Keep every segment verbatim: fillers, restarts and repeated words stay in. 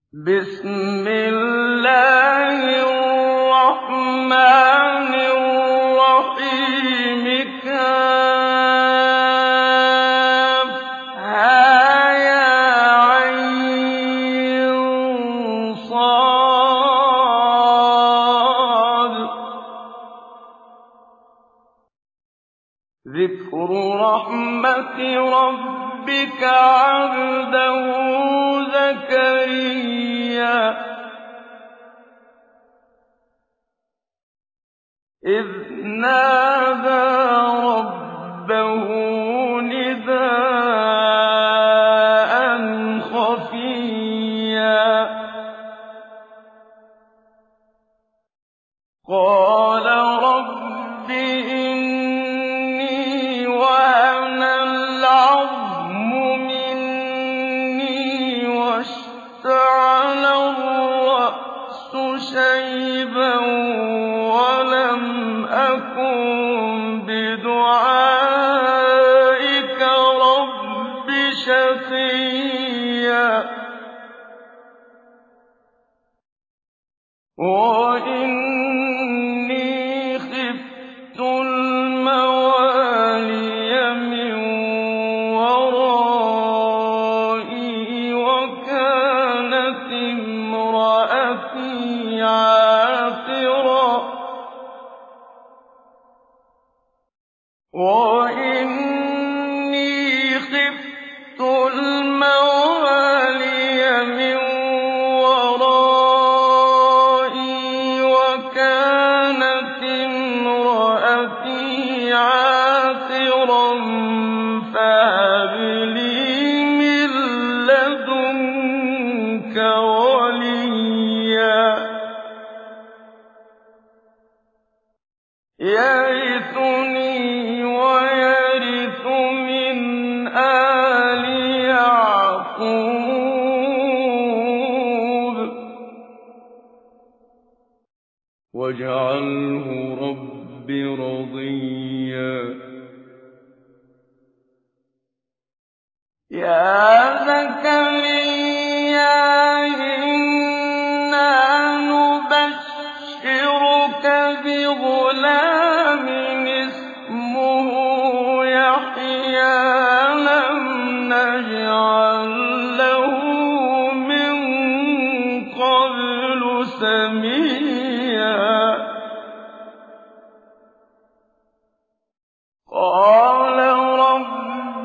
بسم الله الرحمن الرحيم كافها يا عين صاد ذكر رحمة ربك عبده زكريا إذ نادى ربه نداء خفيا قال رب إني وهن العظم مني واشتعل الرأس شيبا ولم أكن بدعائك رب شقيا وإني خفت الموالي من ورائي وكانت امرأتي عاقرا وإني خفت الموالي من ورائي وكانت امرأتي عاقرا فهب لي من لدنك وليا يرثني ويرث من آل يعقوب واجعله رب رضيا يا زكريا إنا نبشرك بغلام اسمه يحيى لم نجعل له من قبل سميا قال رب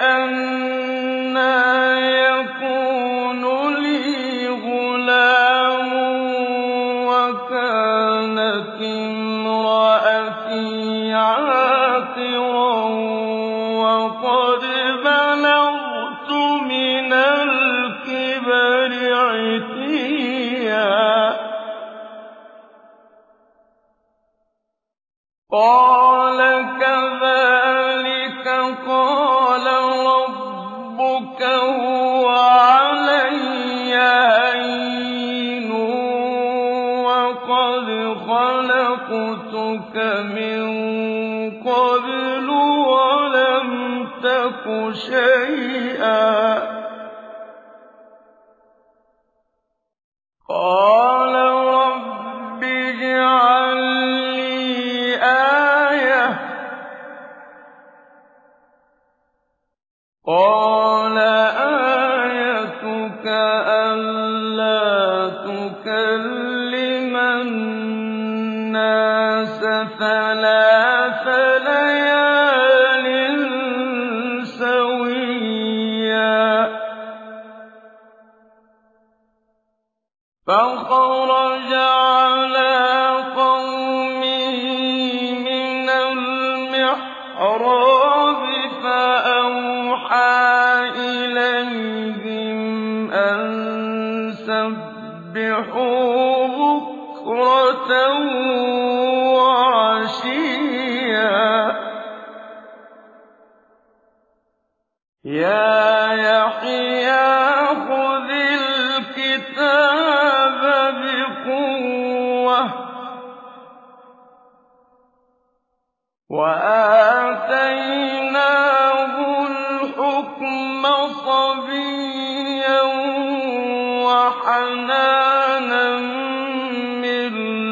أنى يكون لي غلام وكانت امرأتي عاقرا وقد بلغت من الكبر عتيا قال كذلك قال ربك هو علي هين وقد خلقتك من قبل ولم تك شيئا قال رب اجعل لي آية قال آيتك ألا تكلم الناس ثلاث ليال سويا فخرج على قومه من المحراب فأوحى إليهم أن سبحوا بكرة وعشيا يا يحيى خذ الكتاب بقوة وآتيناه الحكم صبيا وحنانا من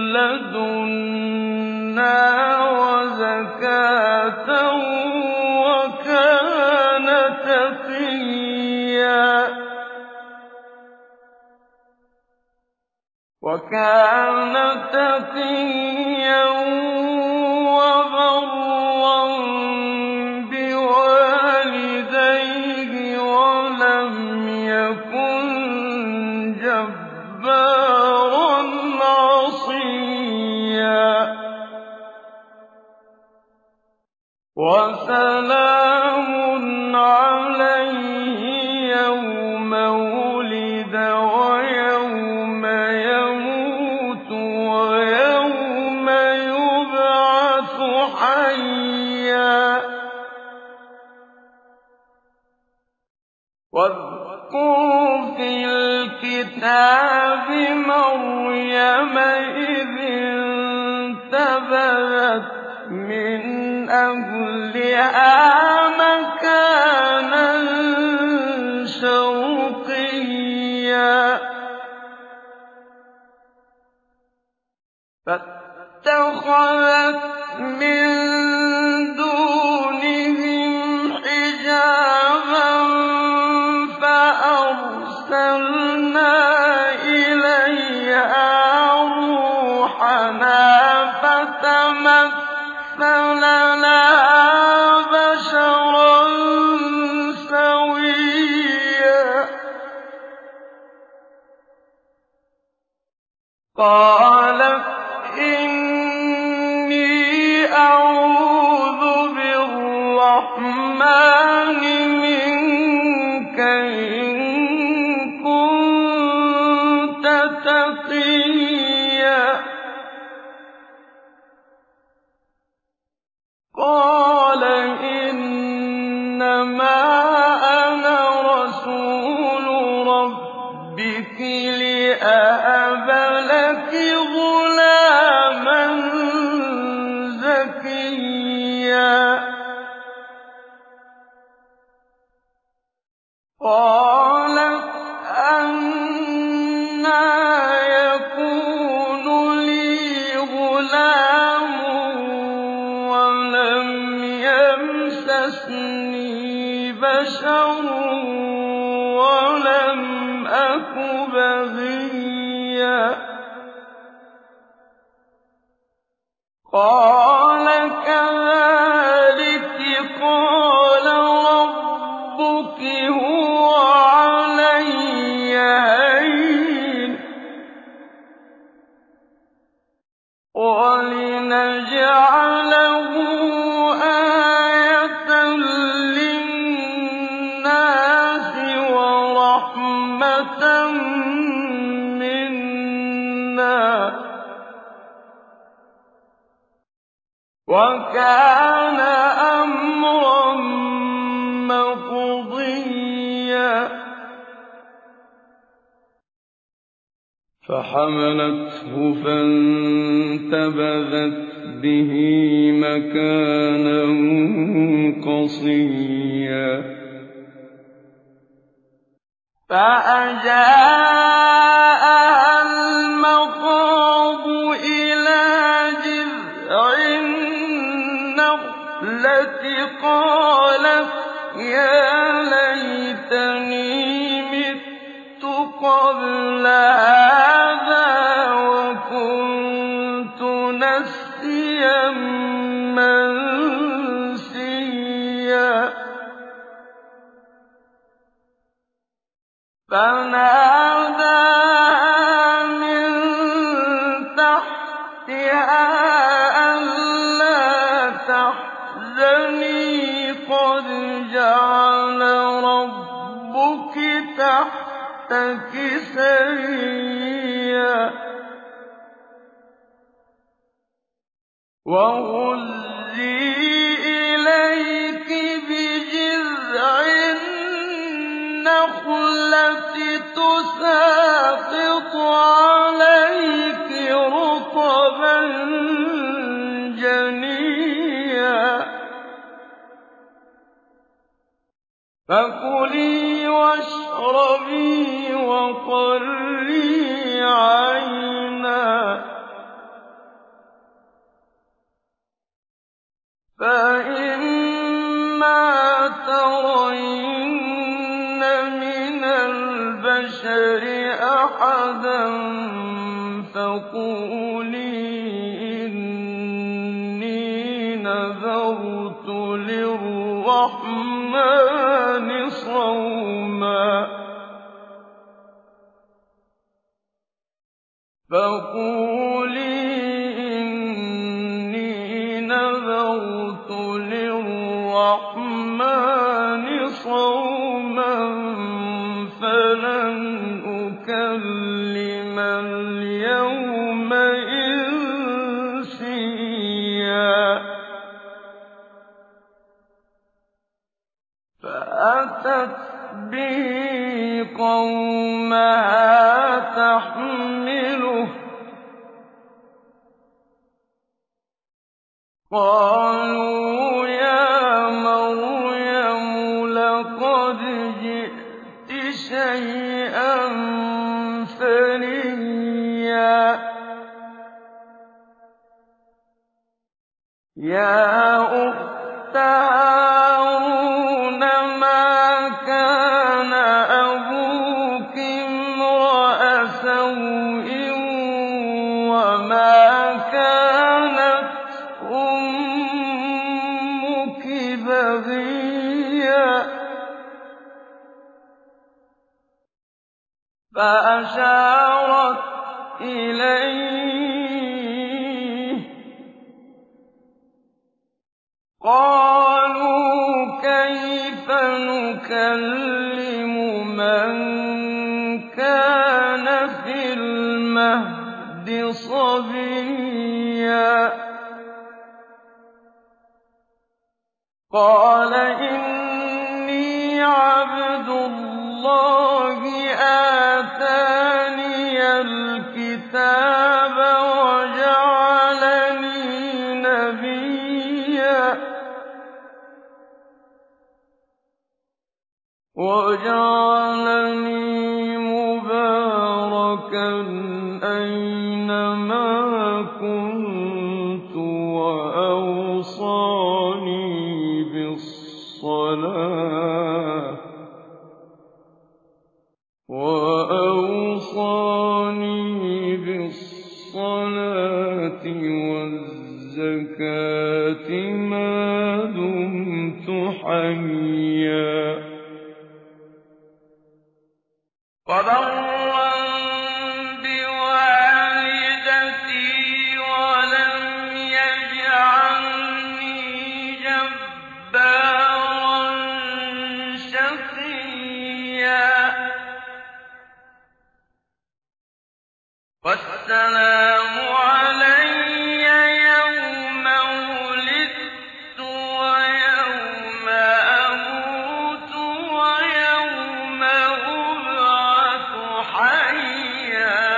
لدنا وزكاة وكان تقيا وكان تقيا وبرا بوالديه ولم يكن جبارا عصيا وسلام عليه يوم ولد ويوم يموت ويوم يبعث حيا واذكر في الكتاب مريم إذ انتبذت من أهلها مكانا شرقيا فاتخذت من دونهم حجابا فأرسلنا إليها روحنا فتمثل لها بشرا سويا قالت إني أعوذ بالرحمن منك إن كنت تقيا قال إنما أنا رسول ربك لأهب لك غلاما زكيا قالت أنى يكون لي غلام ولم يمسسني بشر ولم أك بغيا قال كذلك قال ربك هو علي هين ولنجعله آية للناس ورحمة منا وكان أمرا مقضيا فحملته فانتبذت به مكانا قصيا فأجاءها المخاض إلى جذع النخلة قالت يا ليتني مت قبل هذا وكنت نسيا منسيا فناداها من تحتها ألا تحزني قد جعل ربك تحتك سريا وهزي إليك بجذع النخلة تساقط عليك رطبا جنيا فكلي واشربي وقري أَحَدًا فَقُولِي إِنِّي نَذَرْتُ لِلرَّحْمَٰنِ صَوْمًا فَقُولِي إِنِّي نَذَرْتُ لِلرَّحْمَٰنِ صَوْمًا فَلَنْ أُكَلِّمَ الْيَوْمَ إِنسِيًّا فَأَتَتْ بِهِ قَوْمَهَا تَحْمِلُهُ ۖ قَالُوا يَا مَرْيَمُ لَقَدْ جِئْتِ شَيْئًا فَرِيًّا يَا أُخْتَ هَارُونَ مَا كَانَ أَبُوكِ امْرَأَ سَوْءٍ وَمَا كَانَتْ أُمُّكِ بَغِيًّا فَأَشَارَتْ إِلَيْهِ ۖ قَالُوا كَيْفَ نُكَلِّمُ مَن كَانَ فِي الْمَهْدِ صَبِيًّا قَالَ إِنِّي عَبْدُ اللَّهِ آتَانِيَ الْكِتَابَ وَجَعَلَنِي نَبِيًّا وَجَعَلَنِي مُبَارَكًا أَيْنَمَا كُنتُ وَأَوْصَانِي بِالصَّلَاةِ وَالزَّكَاةِ مَا دُمْتُ حَيًّا وَبَرًّا بِوَالِدَتِي وَلَمْ يَجْعَلْنِي جَبَّارًا شَقِيًّا وَالسَّلَامُ عَلَيَّ يَوْمَ وُلِدتُّ وَيَوْمَ أَمُوتُ وَيَوْمَ أُبْعَثُ حَيًّا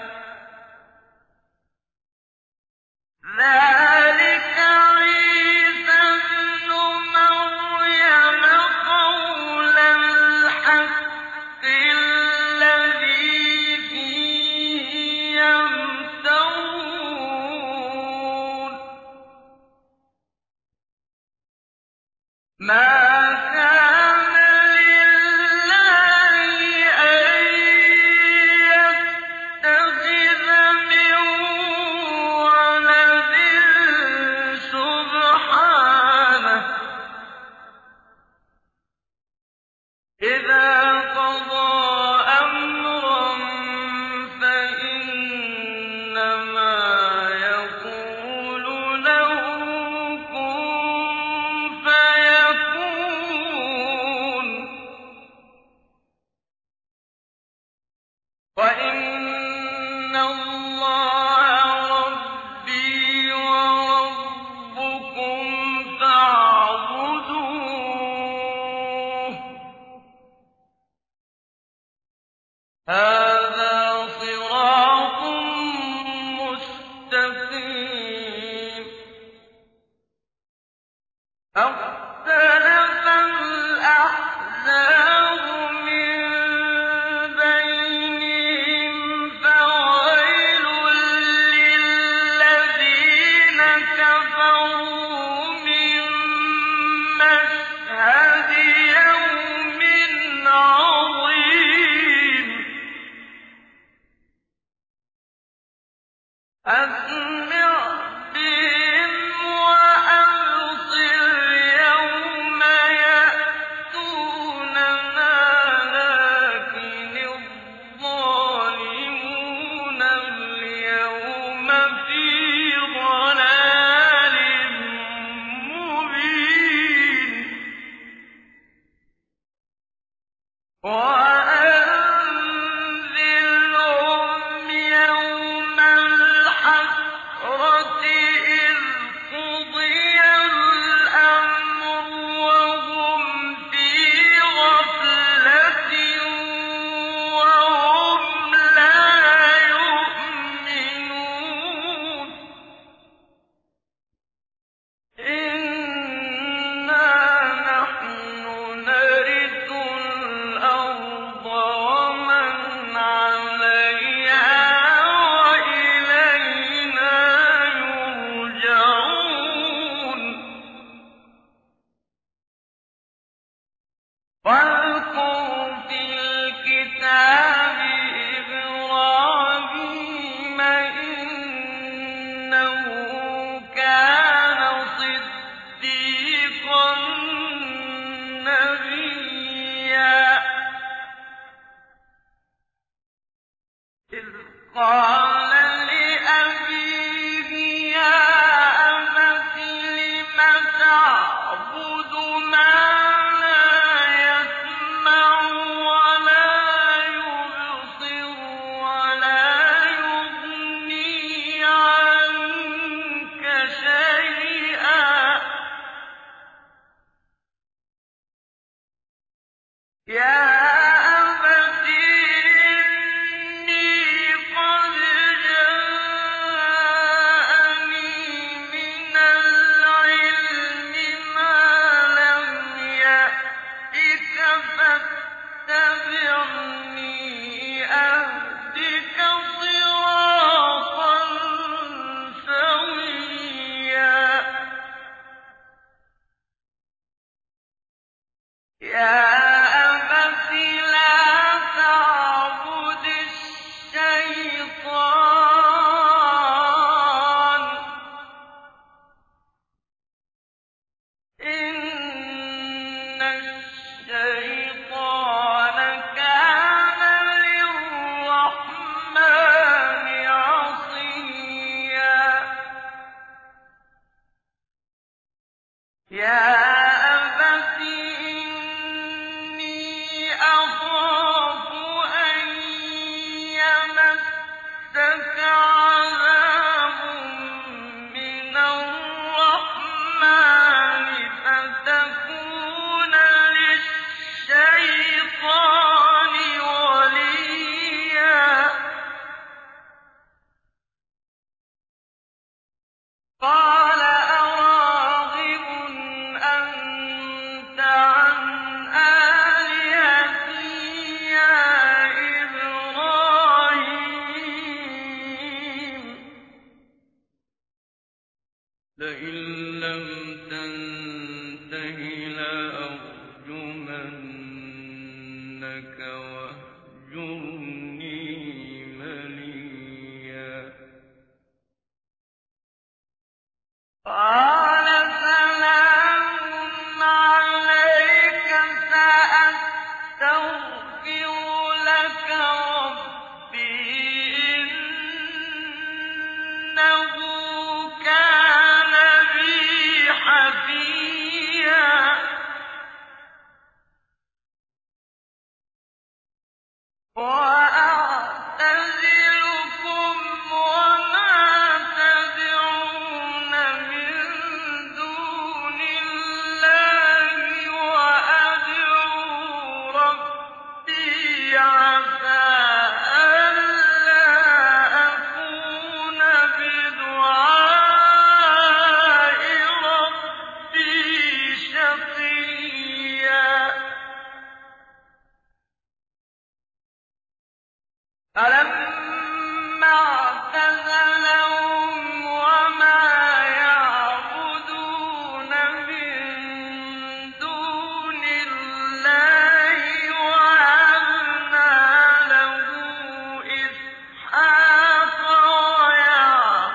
ذَٰلِكَ عِيسَى ابْنُ مَرْيَمَ قَوْلَ الْحَقِّ الَّذِي فِيهِ يَمْتَرُونَ أَسْمِعْ بِهِمْ وَأَبْصِرْ يَوْمَ يَأْتُونَنَا لَٰكِنِ الظَّالِمُونَ الْيَوْمَ فِي ضَلَالٍ مُّبِينٍ وَأَنذِرْهُمْ يَوْمَ الْحَسْرَةِ إِذْ قُضِيَ الْأَمْرُ وَهُمْ فِي غَفْلَةٍ وَهُمْ لَا يُؤْمِنُونَ إِنَّا نَحْنُ نَرِثُ الْأَرْضَ وَمَنْ عَلَيْهَا وَإِلَيْنَا يُرْجَعُونَ وَاذْكُرْ فِي الْكِتَابِ إِبْرَاهِيمَ إِنَّهُ كَانَ صِدِّيقًا نَّبِيًّا إِذْ قَالَ لِأَبِيهِ يَا أَبَتِ لِمَ تَعْبُدُ مَا لَا يَسْمَعُ وَلَا يُبْصِرُ وَلَا يُغْنِي عَنكَ شَيْئًا يَا أَبَتِ إِنِّي قَدْ جَاءَنِي مِنَ الْعِلْمِ مَا لَمْ يَأْتِكَ فَاتَّبِعْنِي أَهْدِكَ صِرَاطًا سَوِيًّا يَا أَبَتِ لَا تَعْبُدِ الشَّيْطَانَ ۖ إِنَّ الشَّيْطَانَ كَانَ لِلرَّحْمَٰنِ عَصِيًّا يَا أَبَتِ إِنِّي أَخَافُ أَن يَمَسَّكَ عَذَابٌ مِّنَ الرَّحْمَٰنِ فَتَكُونَ لِلشَّيْطَانِ وَلِيًّا قَالَ أَرَاغِبٌ أَنتَ عَنْ آلِهَتِي يَا إِبْرَاهِيمُ لَئِن لَّمْ تَنتَهِ لَأَرْجُمَنَّكَ وَاهْجُرْنِي مَلِيًّا قَالَ سَلَامٌ عَلَيْكَ سَأَسْتَغْفِرُ لَكَ رَبِّي إِنَّهُ كَانَ بِي حَفِيًّا وَأَعْتَزِلُكُمْ وَمَا تَدْعُونَ مِن دُونِ اللَّهِ وَأَدْعُو رَبِّي عَسَىٰ أَلَّا أَكُونَ بِدُعَاءِ رَبِّي شَقِيًّا فَلَمَّا اعْتَزَلَهُمْ وَمَا يَعْبُدُونَ مِن دُونِ اللَّهِ وَهَبْنَا لَهُ إِسْحَاقَ وَيَعْقُوبَ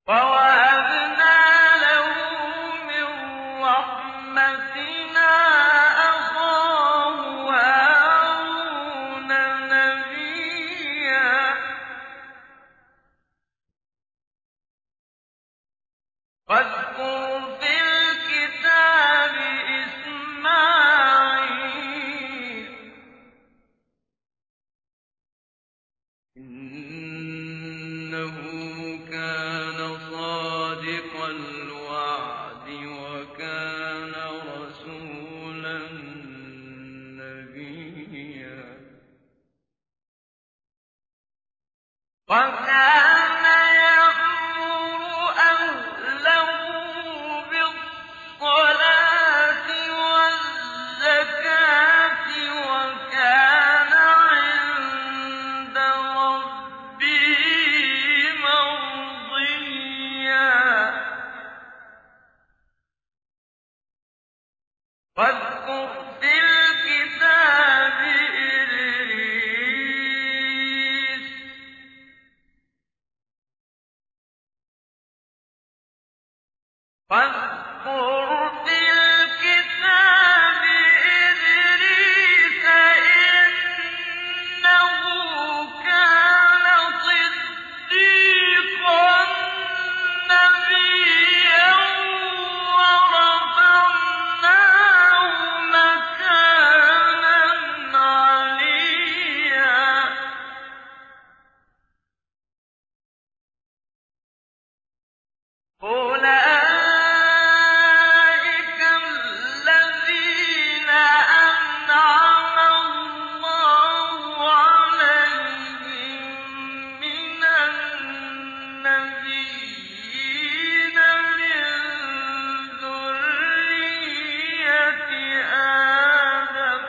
وَوَهَبْنَا لَهُ مِن رَّحْمَتِنَا أَخَاهُ هَارُونَ نَبِيًّا. وَاذْكُرْ فِي الْكِتَابِ إِسْمَاعِيلَ ۚ إِنَّهُ كَانَ صَادِقَ الْوَعْدِ وَكَانَ رَسُولًا نَّبِيًّا. وَكَانَ يَأْمُرُ أَهْلَهُ بِالصَّلَاةِ وَالزَّكَاةِ وَكَانَ عِندَ رَبِّهِ مَرْضِيًّا. وَاذْكُرْ فِي الْكِتَابِ إِدْرِيسَ ۚ واذكر في الكتاب إدريس إنه كان صديقا نبيا ورفعناه مكانا عليا. أولئك الذين أنعم الله عليهم من النبيين من ذرية آدم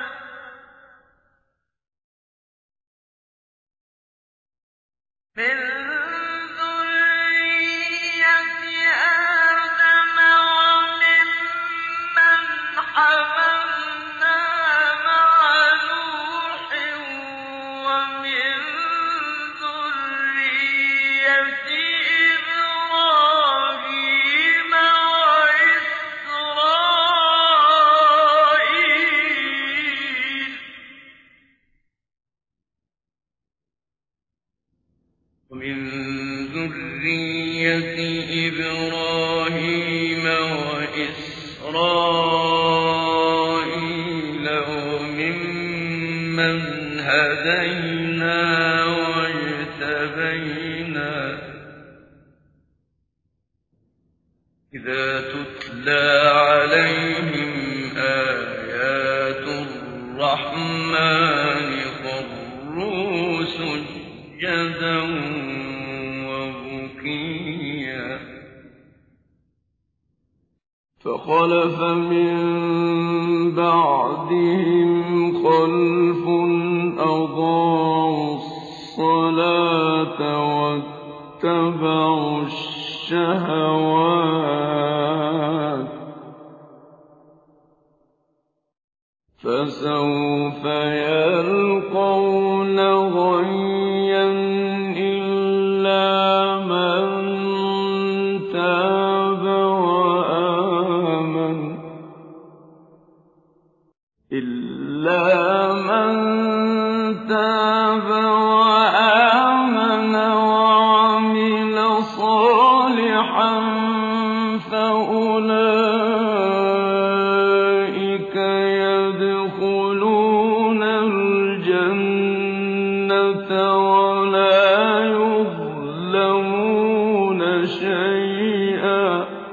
من ذرية آدم وممن حملنا مع نوح ومن ذرية إبراهيم وإسرائيل ومن ذرية إبراهيم وإسرائيل وممن هدينا واجتبينا إذا تتلى عليهم آيات الرحمن خروا سجدا وبكيا. فخلف من بعدهم خلف أضاعوا الصلاة واتبعوا الشهوات فسوف يلقون غيا إلا من تاب وآمن إلا من تاب وآمن وعمل صالحا فأولئك يدخلون الجنة ولا يظلمون شيئا.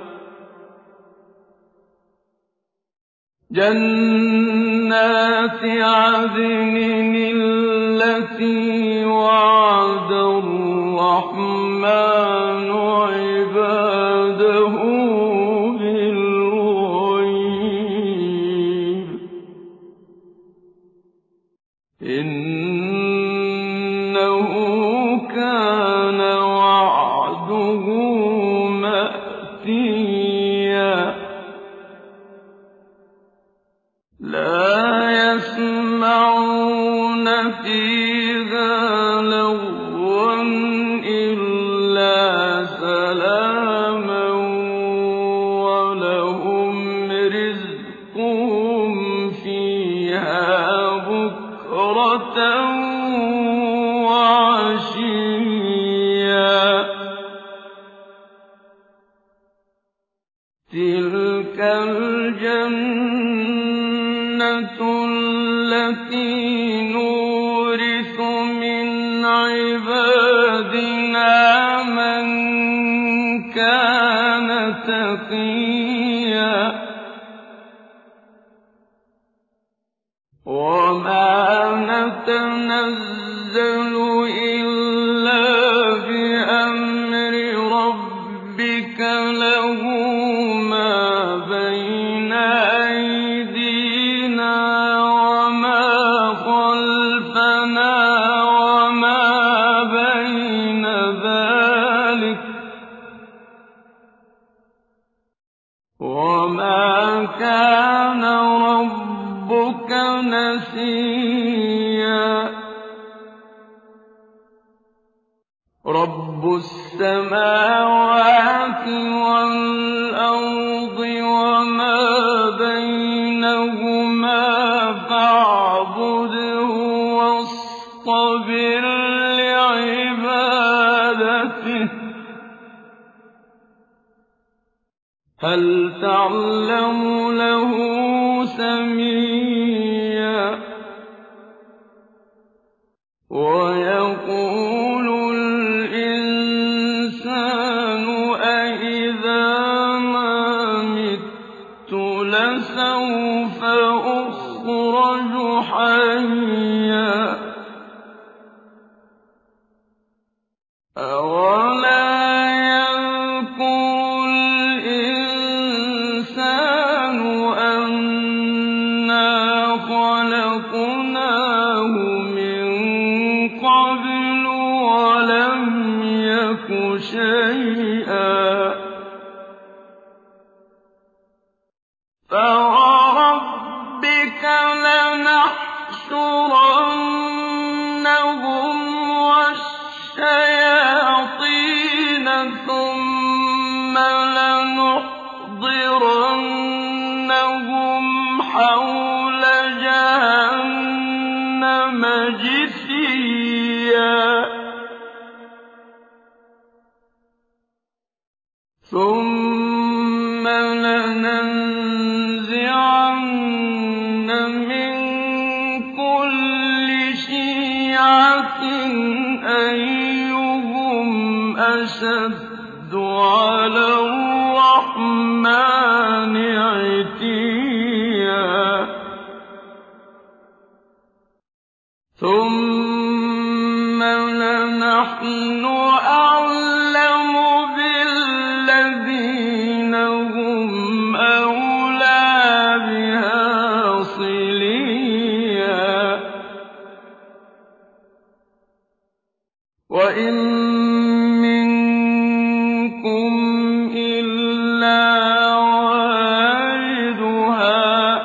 جنات عدن التي وعد الرحمن عباده بالغيب إنه كان وعده مأتيا. لا يسمعون فيها لغوا إلا تِلْكَ الْجَنَّةُ الَّتِي نُورِثُ مِنْ عِبَادِنَا مَن كَانَ تَقِيًّا وَمَا نَتَنَزَّلُ إِلَّا بِأَمْرِ رَبِّكَ لَهُ مَا بَيْنَ أَيْدِينَا وَمَا خَلْفَنَا وَمَا بَيْنَ ذَٰلِكَ ۚ وَمَا كَانَ رَبُّكَ نَسِيًّا رَّبُّ السَّمَاوَاتِ وَالْأَرْضِ وَمَا بَيْنَهُمَا فَاعْبُدْهُ وَاصْطَبِرْ لِعِبَادَتِهِ ۚ هَلْ تَعْلَمُ لَهُ سَمِيًّا وَيَقُولُ الْإِنسَانُ أَإِذَا مَا مِتُّ لَسَوْفَ أُخْرَجُ حَيًّا أَوَلَا يَذْكُرُ الْإِنسَانُ أَنَّا خَلَقْنَاهُ مِن قَبْلُ وَلَمْ يَكُ شَيْئًا فَوَرَبِّكَ لَنَحْشُرَنَّهُمْ وَالشَّيَاطِينَ ثُمَّ لَنُحْضِرَنَّهُمْ حَوْلَ جَهَنَّمَ جِثِيًّا ثُمَّ لَنَنزِعَنَّ مِن كُلِّ شِيعَةٍ أَيُّهُمْ أَشَدُّ عَلَى الرَّحْمَٰنِ عِتِيًّا ثُمَّ لَنَحْنُ أَعْلَمُ بِالَّذِينَ هُمْ أَوْلَىٰ بِهَا صِلِيًّا وَإِن مِّنكُمْ إِلَّا وَارِدُهَا ۚ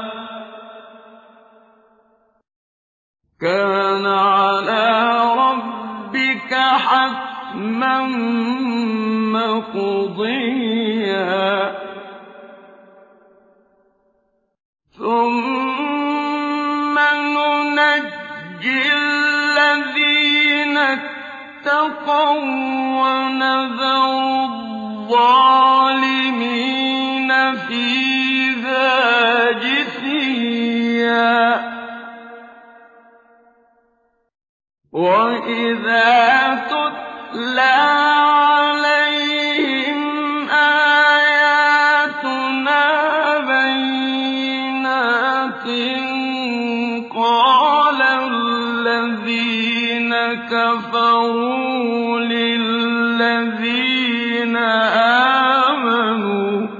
كَانَ عَلَىٰ رَبِّكَ حَتْمًا مَّقْضِيًّا ثُمَّ نُنَجِّي الَّذِينَ اتَّقَوا وَّنَذَرُ الظَّالِمِينَ فِيهَا جِثِيًّا وَإِذَا تُتْلَىٰ عَلَيْهِمْ آيَاتُنَا بَيِّنَاتٍ قَالَ الَّذِينَ كَفَرُوا لِلَّذِينَ آمَنُوا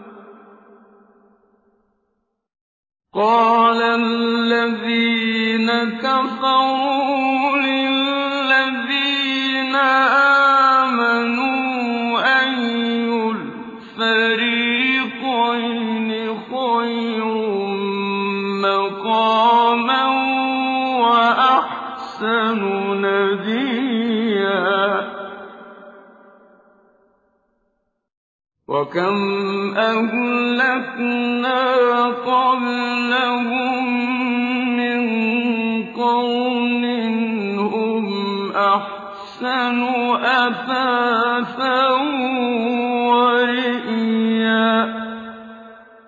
قَالَ الَّذِينَ كَفَرُوا لِلَّذِينَ آمَنُوا أَيُّ الْفَرِيقَيْنِ خَيْرٌ مَّقَامًا وَأَحْسَنُ نَدِيًّا وَكَمْ أَهْلَكْنَا قَبْلَهُم مِّن قَرْنٍ هُمْ أَحْسَنُ أَثَاثًا وَرِئْيًا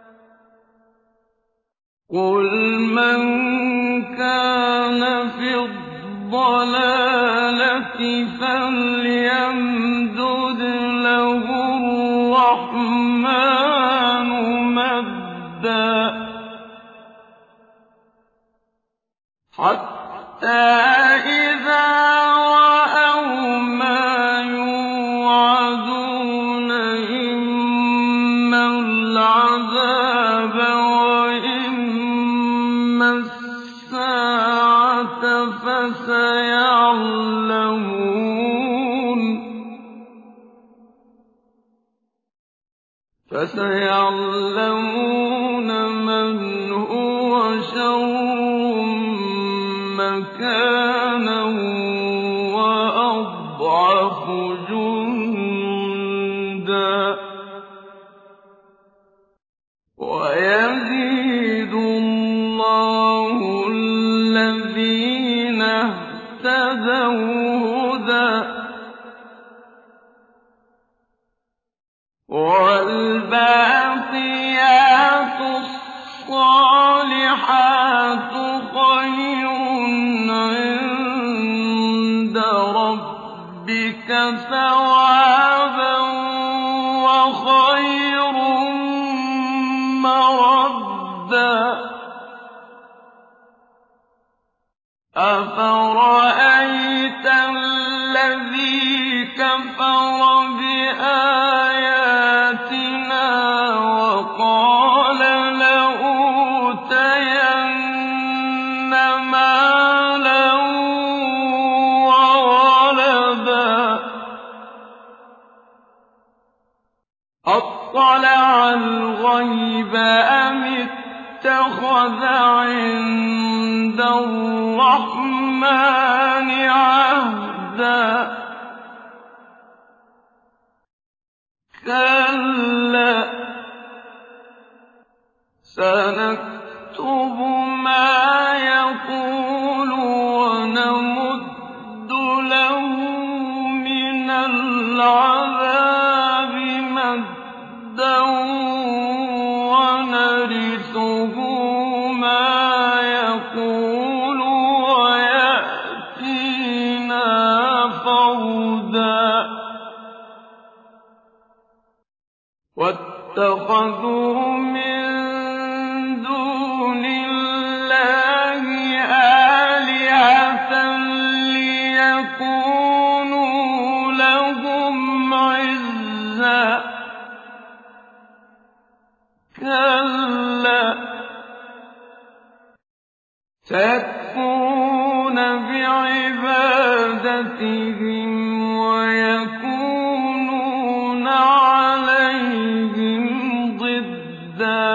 فَسَيَعْلَمُونَ مَنْ هُوَ شَرٌّ مَّكَانًا وَأَضْعَفُ جُندًا ۗ وَيَزِيدُ اللَّهُ الَّذِينَ اهْتَدَوْا هُدًى ۗ وَالْبَاقِيَاتُ الصَّالِحَاتُ خَيْرٌ عِندَ رَبِّكَ ثَوَابًا وَخَيْرٌ مَّرَدًّا أَفَرَأَيْتَ الَّذِي كَفَرَ بِآيَاتِنَا وَقَالَ لَأُوتَيَنَّ مَالًا وَوَلَدًا أَطَّلَعَ الْغَيْبَ أَمِ اتَّخَذَ عِندَ الرَّحْمَٰنِ عَهْدًا كَلَّا سَنَكْتُبُ مَا يَقُولُ وَنَمُدُّ لَهُ مِنَ الْعَذَابِ مَدًّا وَنَرِثُهُ مَا يَقُولُ وَيَأْتِينَا فَرْدًا وَاتَّخَذُوا مِن دُونِ اللَّهِ آلِهَةً لِّيَكُونُوا لَهُمْ عِزًّا كَلَّا سَيَكْفُرُونَ بِعِبَادَتِهِمْ وَيَكُونُونَ عَلَيْهِمْ ضِدًّا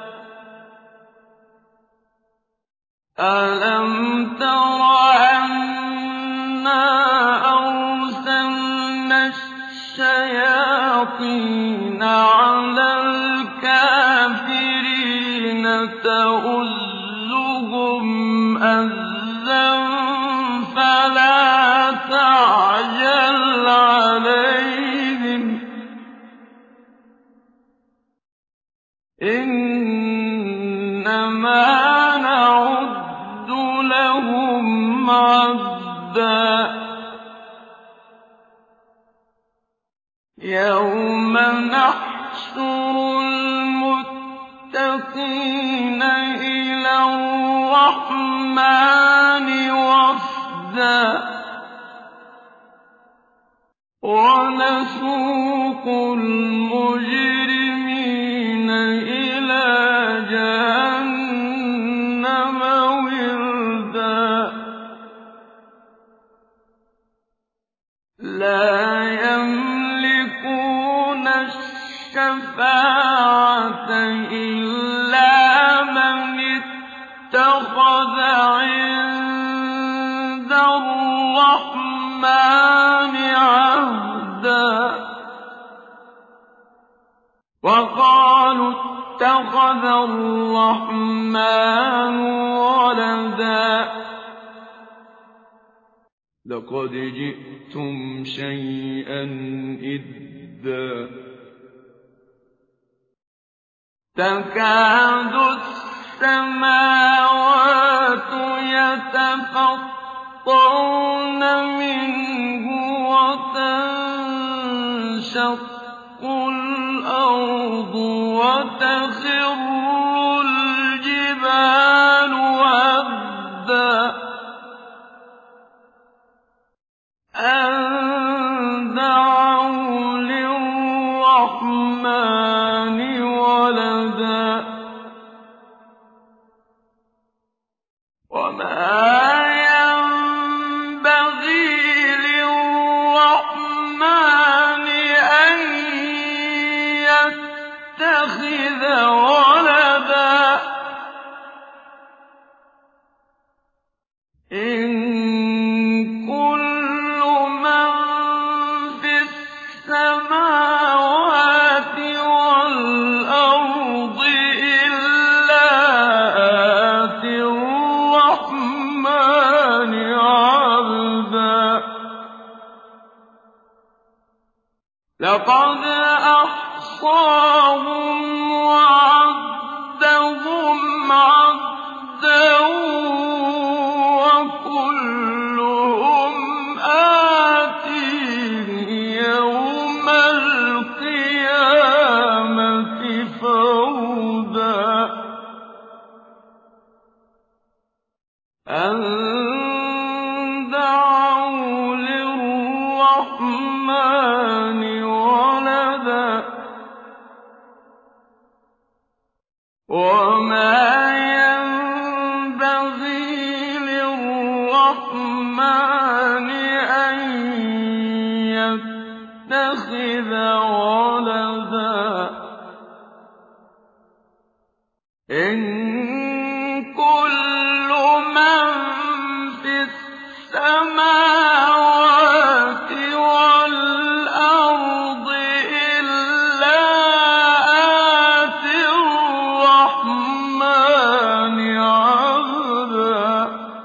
أَلَمْ تَرَ أَنَّا أَرْسَلْنَا الشَّيَاطِينَ عَلَى الْكَافِرِينَ تَؤُزُّهُمْ أَزًّا فَلَا تَعْجَلْ عَلَيْهِمْ ۖ إِنَّمَا نَعُدُّ لَهُمْ عَدًّا يَوْمَ نَحْشُرُ الْمُتَّقِينَ إِلَى الرَّحْمَٰنِ وَفْدًا وَنَسُوقُ الْمُجْرِمِينَ إِلَىٰ جَهَنَّمَ وِرْدًا لَّا يَمْلِكُونَ الشَّفَاعَةَ إِلَّا مَنِ اتَّخَذَ عِندَ الرَّحْمَٰنِ عَهْدًا وَقَالُوا اتَّخَذَ الرَّحْمَٰنُ وَلَدًا لَّقَدْ جِئْتُمْ شَيْئًا إِدًّا تَكَادُ السَّمَاوَاتُ يَتَفَطَّرْنَ مِنْهُ وَتَنشَقُّ الْأَرْضُ وَتَخِرُّ الْجِبَالُ هَدًّا أَن دَعَوْا لِلرَّحْمَٰنِ وَلَدًا وَمَا يَنبَغِي لِلرَّحْمَٰنِ أَن السَّمَاوَاتِ وَالْأَرْضِ إِلَّا آتِي الرَّحْمَٰنِ عَبْدًا لَّقَدْ أَحْصَاهُمْ وَعَدَّهُمْ عَدًّا وَكُلُّهُمْ آتِيهِ يَوْمَ الْقِيَامَةِ فَرْدًا أَن دَعَوْا لِلرَّحْمَٰنِ وَلَدًا وَمَا يَنبَغِي لِلرَّحْمَٰنِ أَن يَتَّخِذَ وَلَدًا إِن كُلُّ مَن فِي السَّمَاوَاتِ وَالْأَرْضِ إِلَّا آتِي الرَّحْمَٰنِ عَبْدًا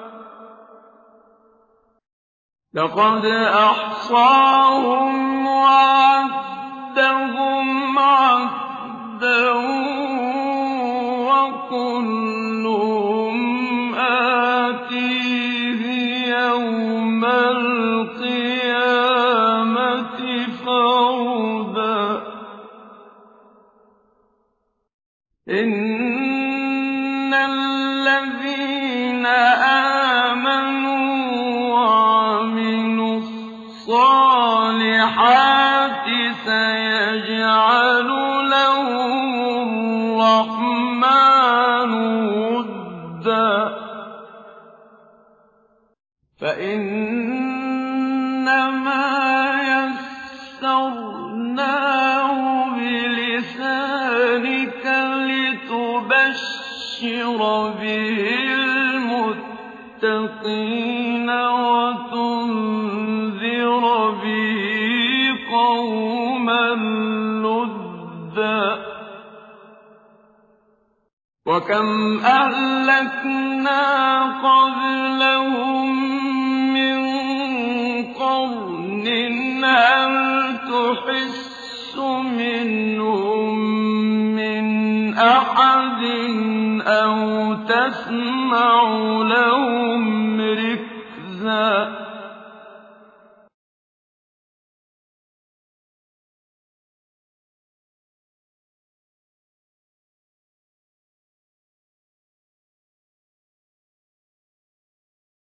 لَّقَدْ أَحْصَاهُمْ وَعَدَّهُمْ عَدًّا وَكُلُّهُمْ آتِيهِ يَوْمَ الْقِيَامَةِ فَرْدًا إِنَّ الَّذِينَ آمَنُوا وَعَمِلُوا الصَّالِحَاتِ سَيَجْعَلُ لَهُمُ الرَّحْمَٰنُ وُدًّا فَإِنَّمَا يَسَّرْنَاهُ بِلِسَانِكَ لِتُبَشِّرَ بِهِ الْمُتَّقِينَ وَتُنذِرَ بِهِ قَوْمًا لُّدًّا وَكَمْ أَهْلَكْنَا قَبْلَهُم مِّن قَرْنٍ هَلْ تُحِسُّ مِنْهُم مِّنْ أَحَدٍ أَوْ تَسْمَعُ لَهُمْ رِكْزًا